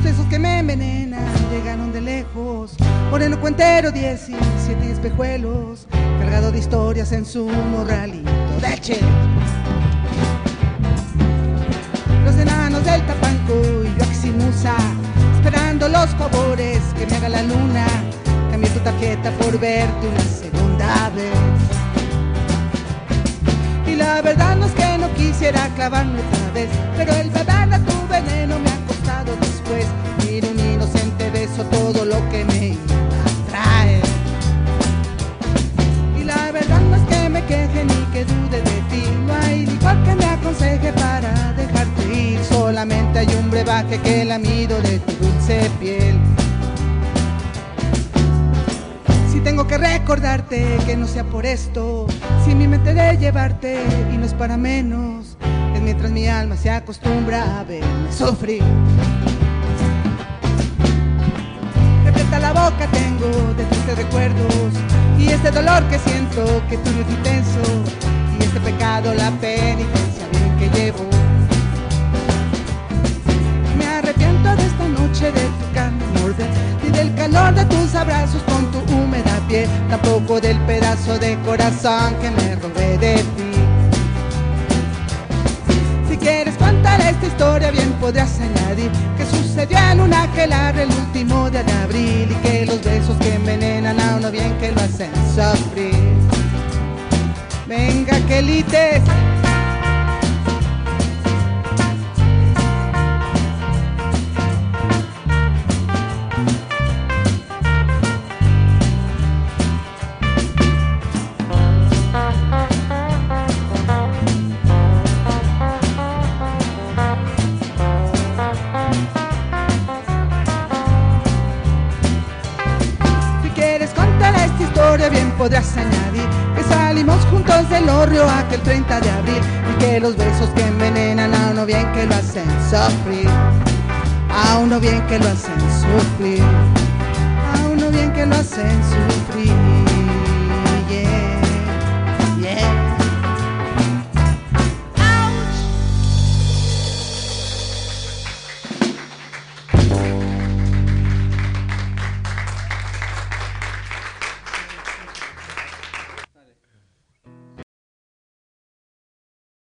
Los besos que me envenenan llegaron de lejos. Moreno cuentero, 17 espejuelos, cargado de historias en su morralito de chile. Los enanos del Tapanco y yo Aximusa, esperando los favores que me haga la luna. Cambié tu tarjeta por verte una segunda vez. Y la verdad no es que no quisiera clavarme otra vez, pero el beber de tu veneno me ha costado después. Mira un inocente beso todo lo que me iba a traer. Y la verdad no es que me queje ni que dude de ti. No hay licor que me aconseje para dejarte ir. Solamente hay un brebaje que lamido de tu dulce piel. Si tengo que recordarte que no sea por esto, si mi mente de llevarte y no es para menos, es mientras mi alma se acostumbra a verme sufrir. Repleta la boca tengo de tristes recuerdos y este dolor que siento que tuyo es intenso, y este pecado la penitencia bien que llevo. Me arrepiento de esta noche de tu carne morder y del calor de tus abrazos con tu húmeda piel, tampoco del pedazo de corazón que me robé de ti. Si quieres contar esta historia bien podrás añadir que sucedió en un aquelarre el último día de abril, y que los besos que envenenan a uno bien que lo hacen sufrir. Venga, quelites. Bien podrás añadir que salimos juntos del horrio aquel 30 de abril, y que los besos que envenenan a uno bien que lo hacen sufrir, a uno bien que lo hacen sufrir, a uno bien que lo hacen sufrir.